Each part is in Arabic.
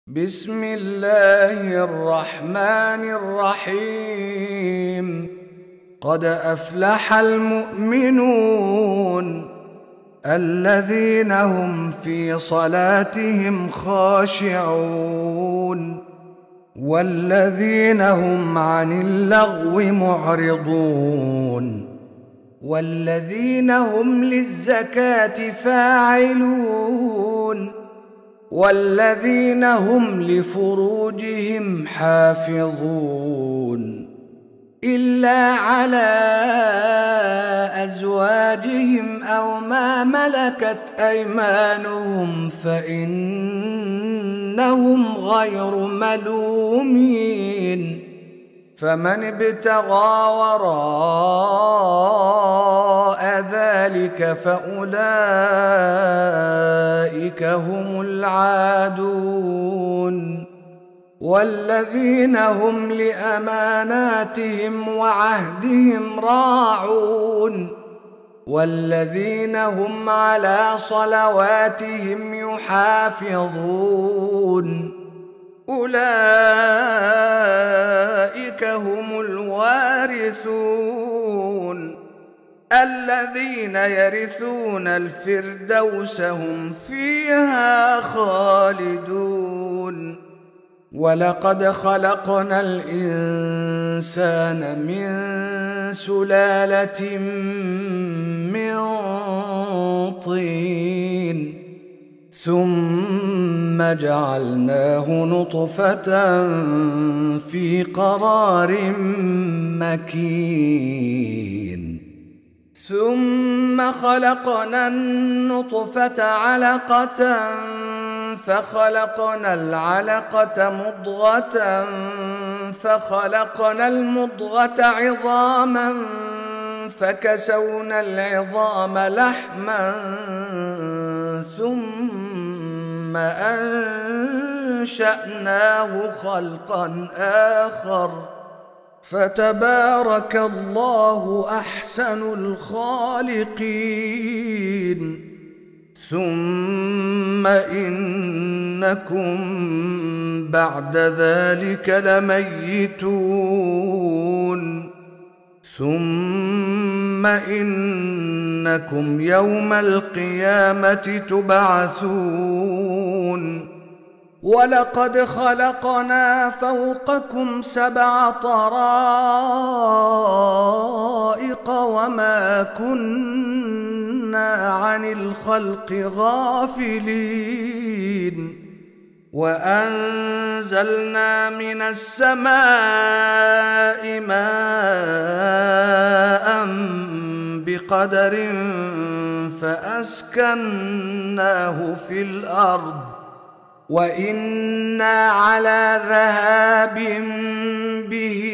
بسم الله الرحمن الرحيم. قد أفلح المؤمنون الذين هم في صلاتهم خاشعون والذين هم عن اللغو معرضون والذين هم للزكاة فاعلون والذين هم لفروجهم حافظون إلا على أزواجهم أو ما ملكت أيمانهم فإنهم غير ملومين. فمن ابتغى وراء ذلك فأولئك هم العادون والذين هم لأماناتهم وعهدهم راعون والذين هم على صلواتهم يحافظون. أولئك هم الوارثون الذين يرثون الفردوس هم فيها خالدون. ولقد خلقنا الإنسان من سلالة من طين ثم جعلناه نطفة في قرار مكين ثم خلقنا النطفة علقة فخلقنا العلقة مضغة فخلقنا المضغة عظاما فكسونا العظام لحما ثم أنشأناه خلقا آخر فتبارك الله أحسن الخالقين. ثم إنكم بعد ذلك لميتون ثم إنكم يوم القيامة تبعثون. ولقد خلقنا فوقكم 7 طرائق وما كنا عن الخلق غافلين وأنزلنا من السماء ماء بقدر فأسكناه في الأرض وإنا على ذهاب به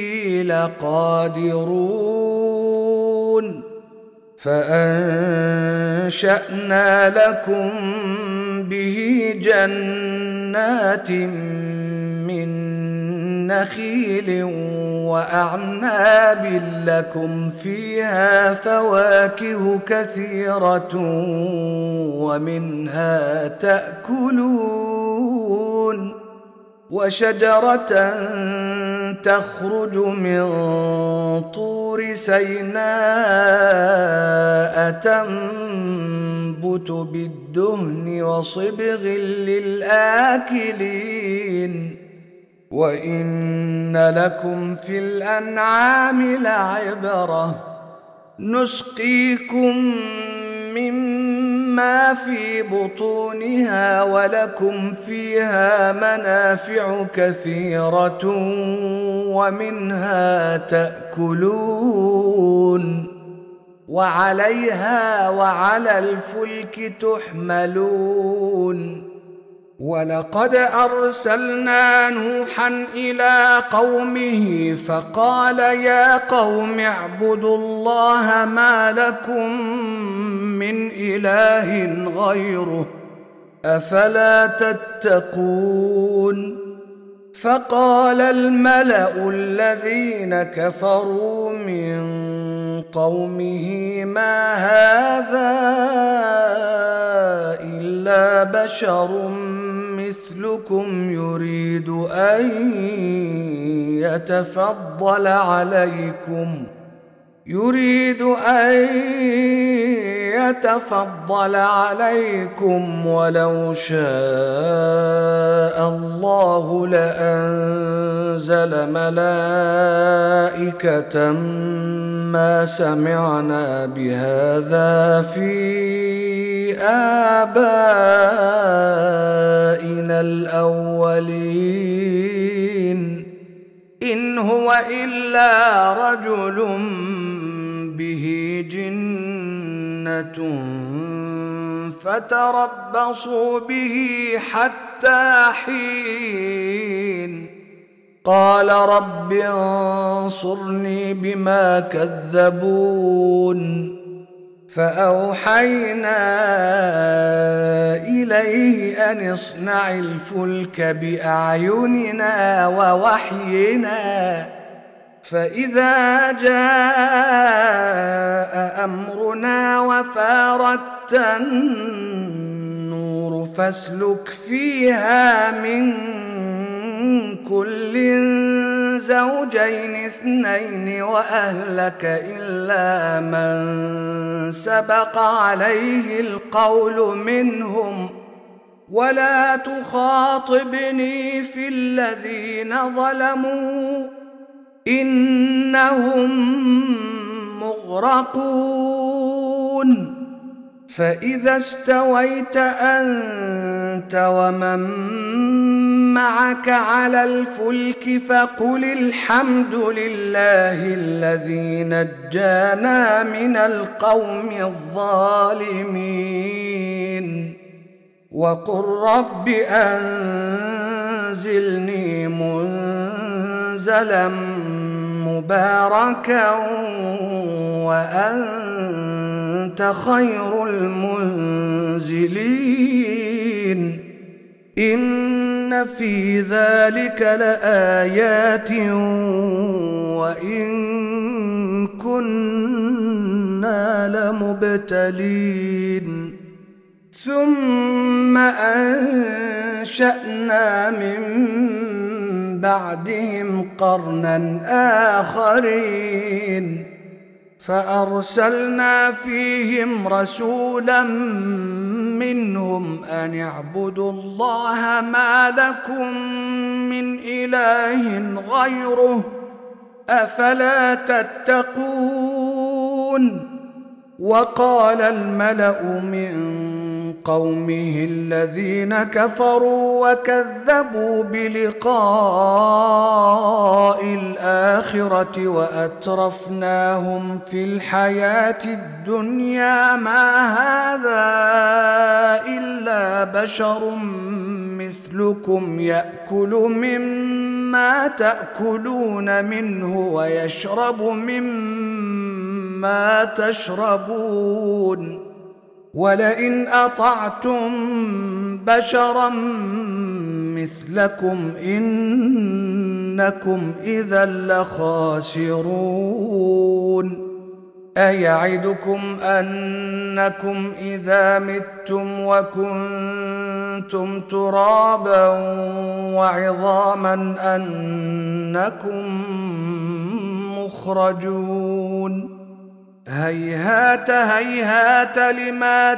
لقادرون. فأنشأنا لكم به جنات من نخيل وأعناب لكم فيها فواكه كثيرة ومنها تأكلون وشجرة تخرج من طور سيناء تنبت بالدهن وصبغ للآكلين وإن لكم في الأنعام لعبرة نسقيكم مما في بطونها ولكم فيها منافع كثيرة ومنها تأكلون وعليها وعلى الفلك تحملون. ولقد أرسلنا نوحا إلى قومه فقال يا قوم اعبدوا الله ما لكم من إله غيره أفلا تتقون. فقال الملأ الذين كفروا من قومه ما هذا إلا بشر مثلكم يريد أن يتفضل عليكم ولو شاء الله لأنزل ملائكة ما سمعنا بهذا في آبائنا الأولين إن هو إلا رجل به جنة فتربصوا به حتى حين قال رب انصرني بما كذبون فأوحينا إليه أن اصنع الفلك بأعيننا ووحينا فإذا جاء أمرنا وفارت النور فاسلك فيها من كل زوجين اثنين وأهلك إلا من سبق عليه القول منهم ولا تخاطبني في الذين ظلموا إنهم مغرقون فإذا استويت أنت ومن معك على الفلك فقل الحمد لله الذي نجانا من القوم الظالمين وقل رب أنزلني منزلا مباركا وأنت خير المنزلين إن في ذلك لآيات وإن كنا لمبتلين ثم أنشأنا من بعدهم قرنا آخرين فأرسلنا فيهم رسولا منهم أن اعبدوا الله ما لكم من إله غيره أفلا تتقون وقال الملأ من قومه الذين كفروا وكذبوا بلقاء الآخرة وأترفناهم في الحياة الدنيا ما هذا إلا بشر مثلكم يأكل مما تأكلون منه ويشرب مما تشربون ولئن أطعتم بشرا مثلكم إنكم إذا لخاسرون أيعدكم أنكم إذا متم وكنتم ترابا وعظاما أنكم مخرجون هيهات هيهات لما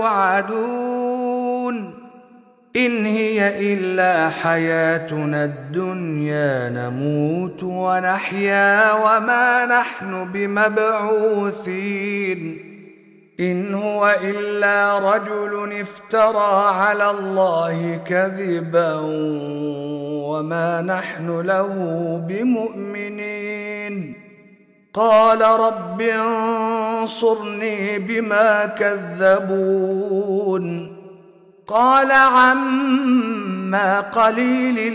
توعدون إن هي إلا حياتنا الدنيا نموت ونحيا وما نحن بمبعوثين إن هو إلا رجل افترى على الله كذبا وما نحن له بمؤمنين قال رب انصرني بما كذبون قال عما قليل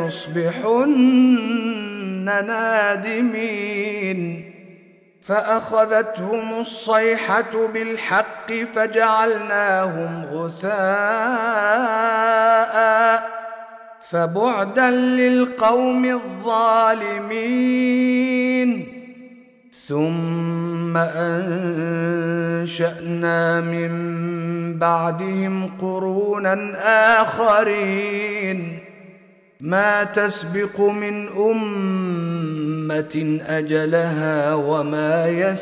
ليصبحن نادمين فأخذتهم الصيحة بالحق فجعلناهم غثاء فبعدا للقوم الظالمين ثم أنشأنا من بعدهم قرونا آخرين ما تسبق من أمة أجلها وما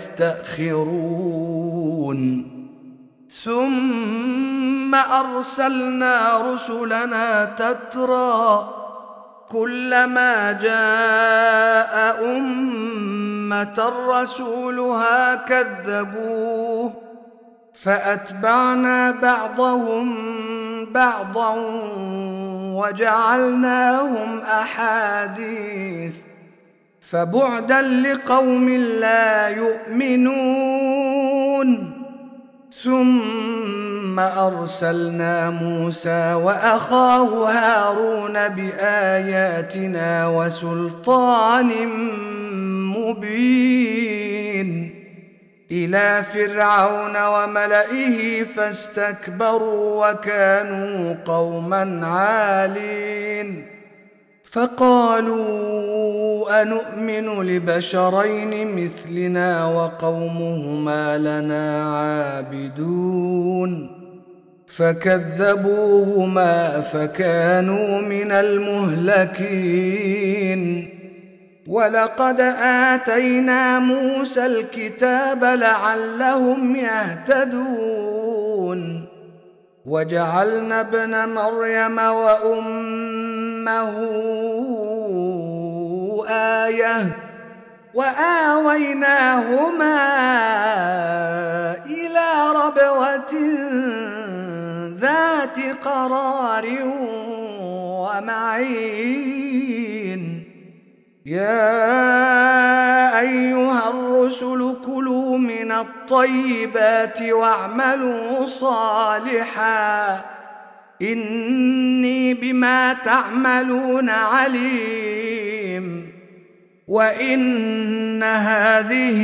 يستأخرون ثم أرسلنا رسلنا تترى كلما جاء أمة رسولها كذبوه فأتبعنا بعضهم بعضا وجعلناهم أحاديث فبعدا لقوم لا يؤمنون ثم أرسلنا موسى وأخاه هارون بآياتنا وسلطان مبين إلى فرعون وملئه فاستكبروا وكانوا قوما عالين فقالوا أنؤمن لبشرين مثلنا وقومهما لنا عابدون فكذبوهما فكانوا من المهلكين ولقد آتينا موسى الكتاب لعلهم يهتدون وجعلنا ابن مريم وأمه آية وآويناهما إلى ربوة ذات قرار ومعين يا أيها الرسل كلوا من الطيبات واعملوا صالحا إني بما تعملون عليم وإن هذه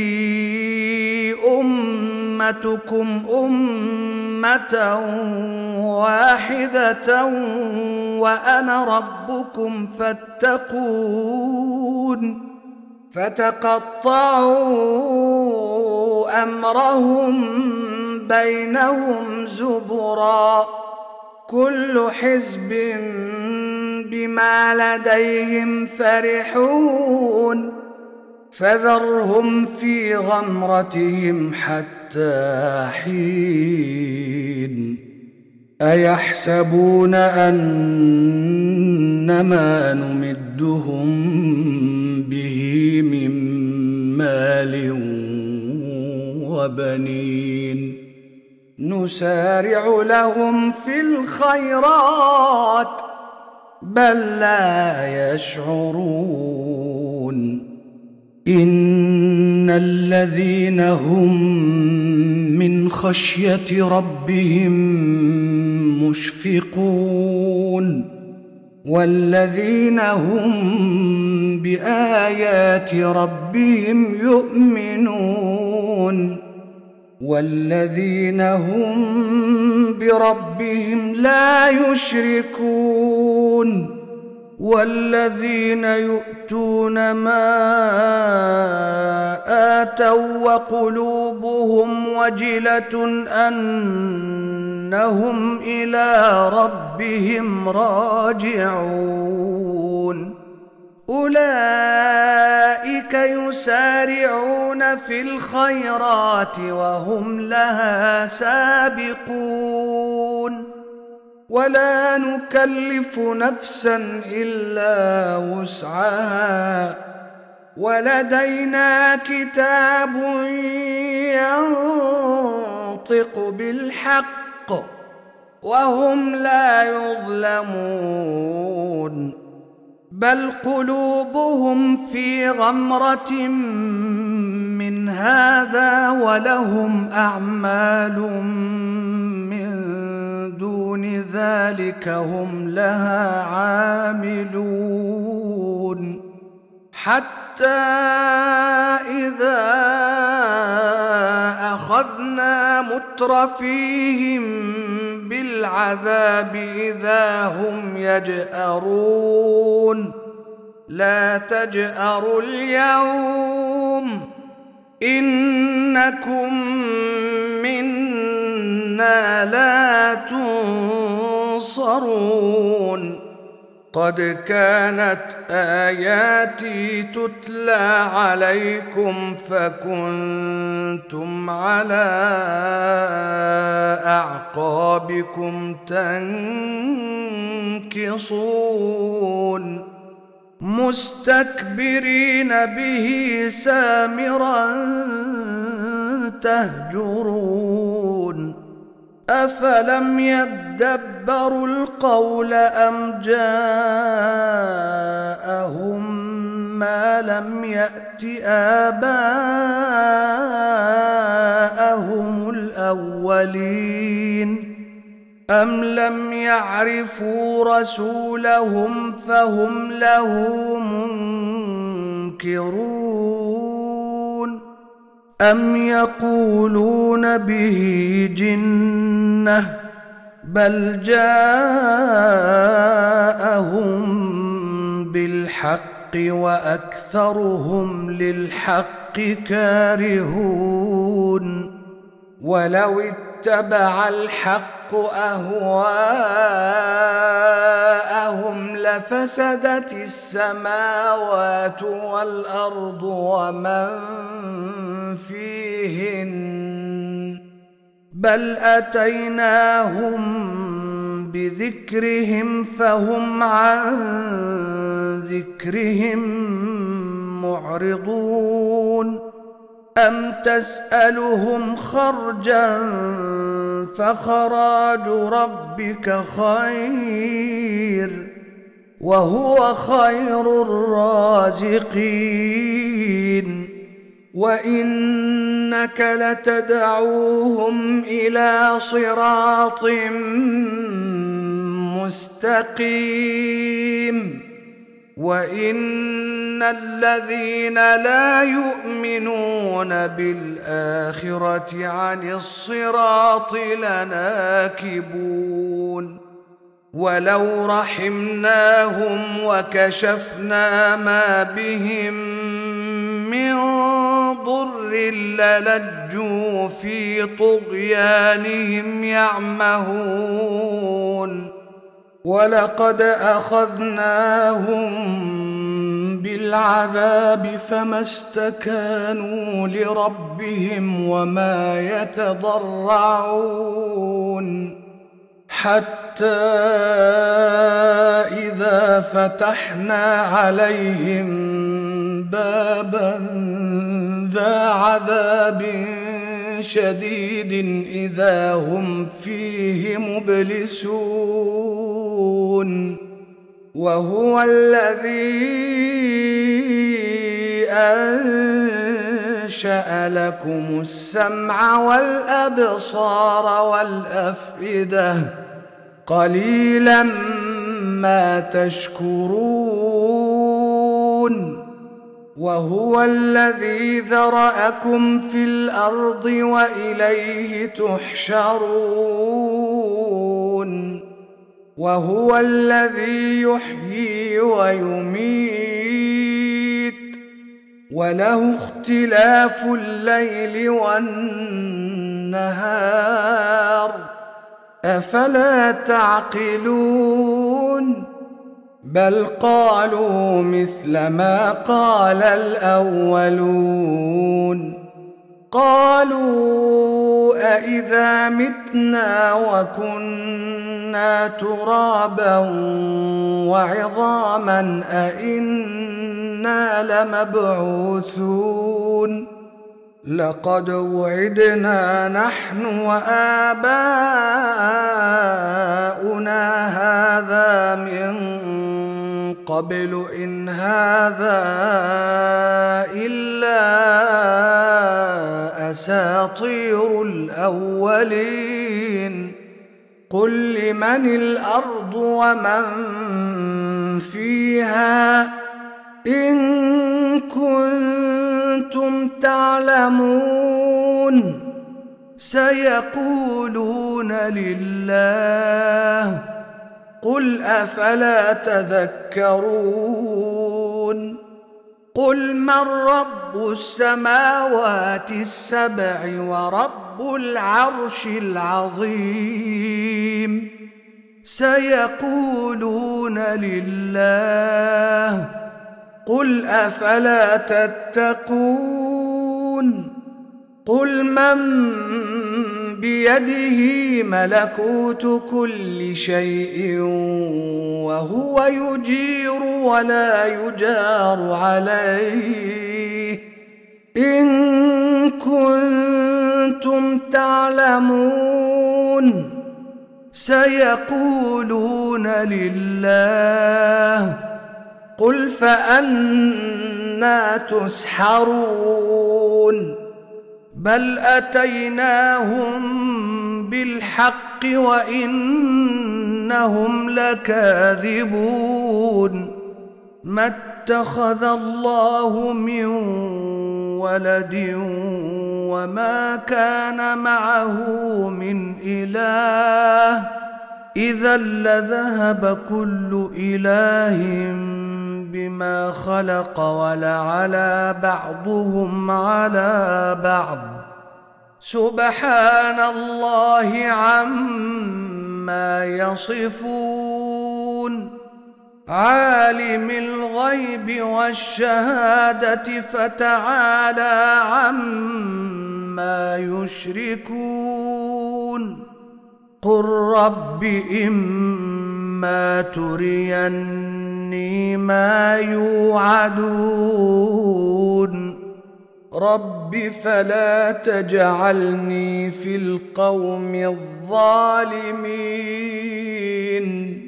أمتكم أمة واحدة وأنا ربكم فاتقون فتقطعوا أمرهم بينهم زبرا كل حزب بما لديهم فرحون فذرهم في غمرتهم حتى حين أيحسبون أنما نمدهم به من مال وبنين نسارع لهم في الخيرات بل لا يشعرون إن الذين هم من خشية ربهم مشفقون والذين هم بآيات ربهم يؤمنون والذين هم بربهم لا يشركون والذين يؤتون ما آتوا وقلوبهم وجلة أنهم إلى ربهم راجعون أولئك يسارعون في الخيرات وهم لها سابقون ولا نكلف نفسا إلا وسعها ولدينا كتاب ينطق بالحق وهم لا يظلمون بل قلوبهم في غمرة من هذا ولهم أعمال من دون ذلك هم لها عاملون حتى إذا أخذنا مترفيهم بالعذاب إذا هم يجأرون لا تجأروا اليوم إنكم منا لا تنصرون قد كانت آياتي تتلى عليكم فكنتم على أعقابكم تنكصون مستكبرين به سامرا تهجرون أفلم يدبروا القول أم جاءهم ما لم يأت آباءهم الأولين أم لم يعرفوا رسولهم فهم له منكرون أم يقولون به جنة بل جاءهم بالحق وأكثرهم للحق كارهون ولو اتبع الحق أهواءهم لفسدت السماوات والأرض ومن فيهن بل أتيناهم بذكرهم فهم عن ذكرهم معرضون أم تسألهم خرجا فخراج ربك خير وهو خير الرازقين وإنك لتدعوهم إلى صراط مستقيم وإن الذين لا يؤمنون بالآخرة عن الصراط لناكبون ولو رحمناهم وكشفنا ما بهم من ضر للجوا في طغيانهم يعمهون ولقد أخذناهم بالعذاب فما استكانوا لربهم وما يتضرعون حتى إذا فتحنا عليهم بابا ذا عذاب شديد إذا هم فيه مبلسون وهو الذي أنشأ لكم السمع والأبصار والأفئدة قليلا ما تشكرون وهو الذي ذرأكم في الأرض وإليه تحشرون وهو الذي يحيي ويميت وله اختلاف الليل والنهار أفلا تعقلون بل قالوا مثل ما قال الأولون قالوا أإذا متنا وكنا ترابا وعظاما أإنا لمبعوثون لقد وعدنا نحن وآباؤنا هذا من قبل إن هذا إلا أساطير الأولين قل لمن الأرض ومن فيها إن كنتم تعلمون سيقولون لله قل أفلا تذكرون قل من رب السماوات السبع ورب العرش العظيم سيقولون لله قل أفلا تتقون قل من بيده ملكوت كل شيء وهو يجير ولا يجار عليه إن كنتم تعلمون سيقولون لله قل فأنى تسحرون بل أتيناهم بالحق وإنهم لكاذبون ما اتخذ الله من ولد وما كان معه من إله إذا لذهب كل إله بما خلق ولعلى بعضهم على بعض سبحان الله عما يصفون عالم الغيب والشهادة فتعالى عما يشركون قل رب إما تريني ما يوعدون رب فلا تجعلني في القوم الظالمين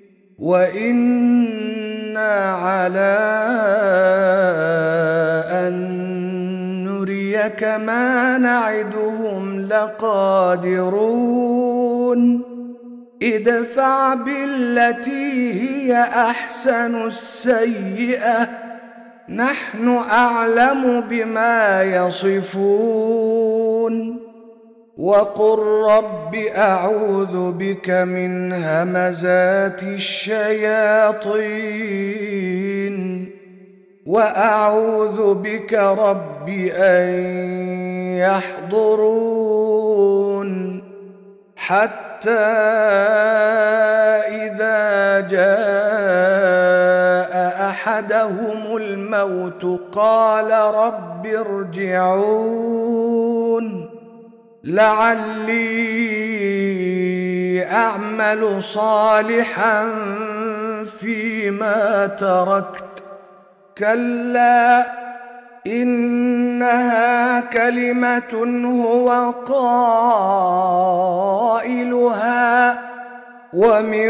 وإنا على أن نريك ما نعدهم لقادرون ادفع بالتي هي أحسن السيئة نحن أعلم بما يصفون وقل رب أعوذ بك من همزات الشياطين وأعوذ بك رب أن يحضرون حتى إذا جاء أحدهم الموت قال رب ارجعون لعلي أعمل صالحا فيما تركت كلا إنها كلمة هو قائلها ومن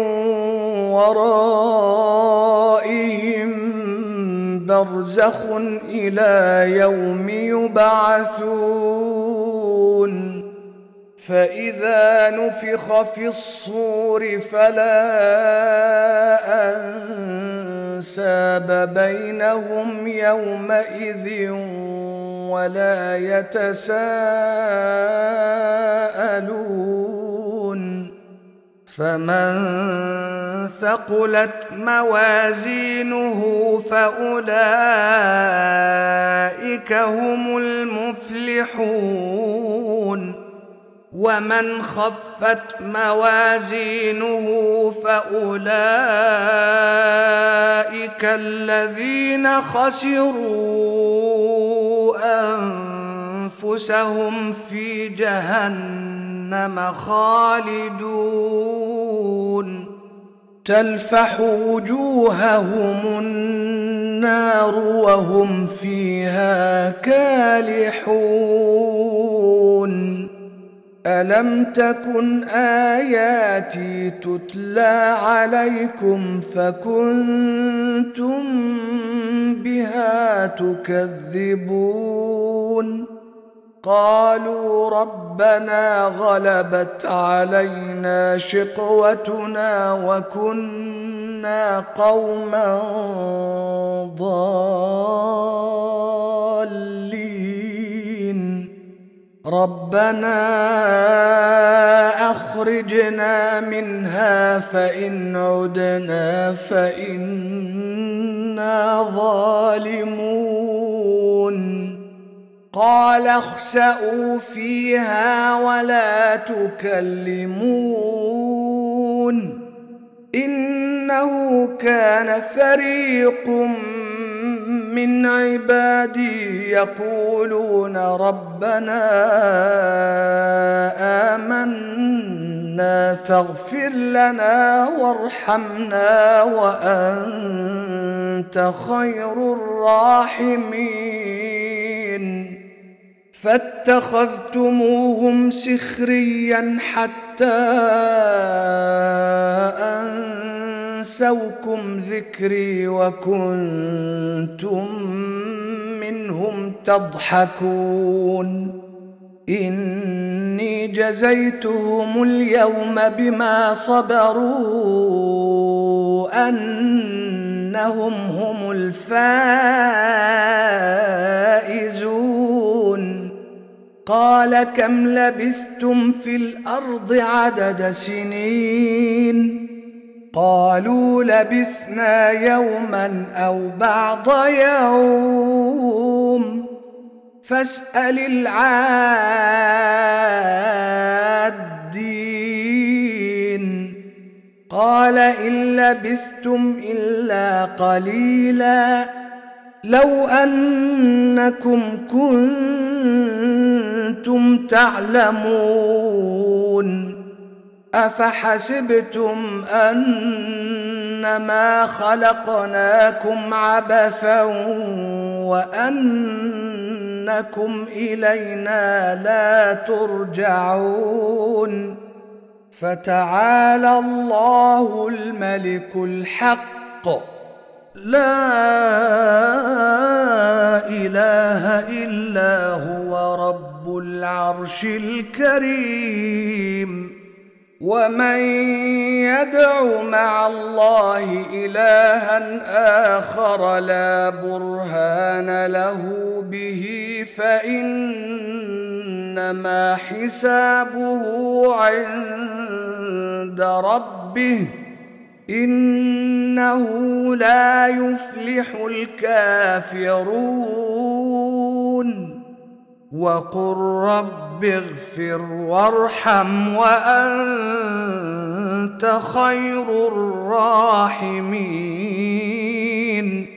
ورائهم برزخ إلى يوم يبعثون فإذا نفخ في الصور فلا أنساب بينهم يومئذ ولا يتساءلون فمن ثقلت موازينه فأولئك هم المفلحون ومن خفت موازينه فأولئك الذين خسروا أنفسهم في جهنم خالدون تلفح وجوههم النار وهم فيها كالحون ألم تكن آياتي تتلى عليكم فكنتم بها تكذبون قالوا ربنا غلبت علينا شقوتنا وكنا قوما ضالين ربنا أخرجنا منها فإن عدنا فإنا إنا ظالمون قال اخسئوا فيها ولا تكلمون إنه كان فريق من عبادي يقولون ربنا آمنا فاغفر لنا وارحمنا وأنت خير الراحمين فاتخذتموهم سخريا حتى أنسوكم ذكري وكنتم منهم تضحكون إني جزيتهم اليوم بما صبروا أنهم هم الفائزون قال كم لبثتم في الأرض عدد سنين قالوا لبثنا يوما أو بعض يوم فاسأل العادين قال إن لبثتم إلا قليلا لو أنكم كنتم تعلمون أفحسبتم أنما خلقناكم عبثا وأنكم إلينا لا ترجعون فتعالى الله الملك الحق لا إله إلا هو رب العرش الكريم ومن يدع مع الله إلها آخر لا برهان له به فإنما حسابه عند ربه إنه لا يفلح الكافرون وقل رب اغفر وارحم وأنت خير الراحمين